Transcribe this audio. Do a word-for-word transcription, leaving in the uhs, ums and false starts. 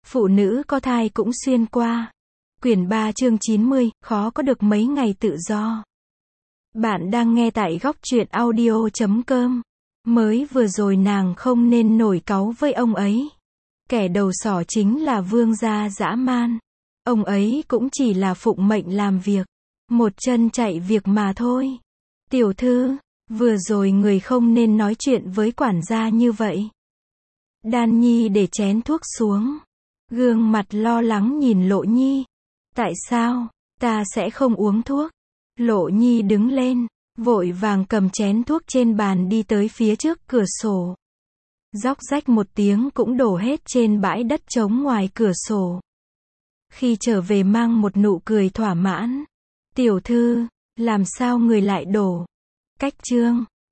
Phụ nữ có thai cũng xuyên qua. Quyển ba chương chín mươi, khó có được mấy ngày tự do. Bạn đang nghe tại góc truyện audio chấm com. Mới vừa rồi nàng không nên nổi cáu với ông ấy. Kẻ đầu sỏ chính là vương gia dã man. Ông ấy cũng chỉ là phụng mệnh làm việc. Một chân chạy việc mà thôi. Tiểu thư, vừa rồi người không nên nói chuyện với quản gia như vậy. Đan Nhi để chén thuốc xuống. Gương mặt lo lắng nhìn Lộ Nhi. Tại sao, ta sẽ không uống thuốc? Lộ Nhi đứng lên, vội vàng cầm chén thuốc trên bàn đi tới phía trước cửa sổ. Róc rách một tiếng cũng đổ hết trên bãi đất trống ngoài cửa sổ. Khi trở về mang một nụ cười thỏa mãn. Tiểu thư, làm sao người lại đổ? Cách chương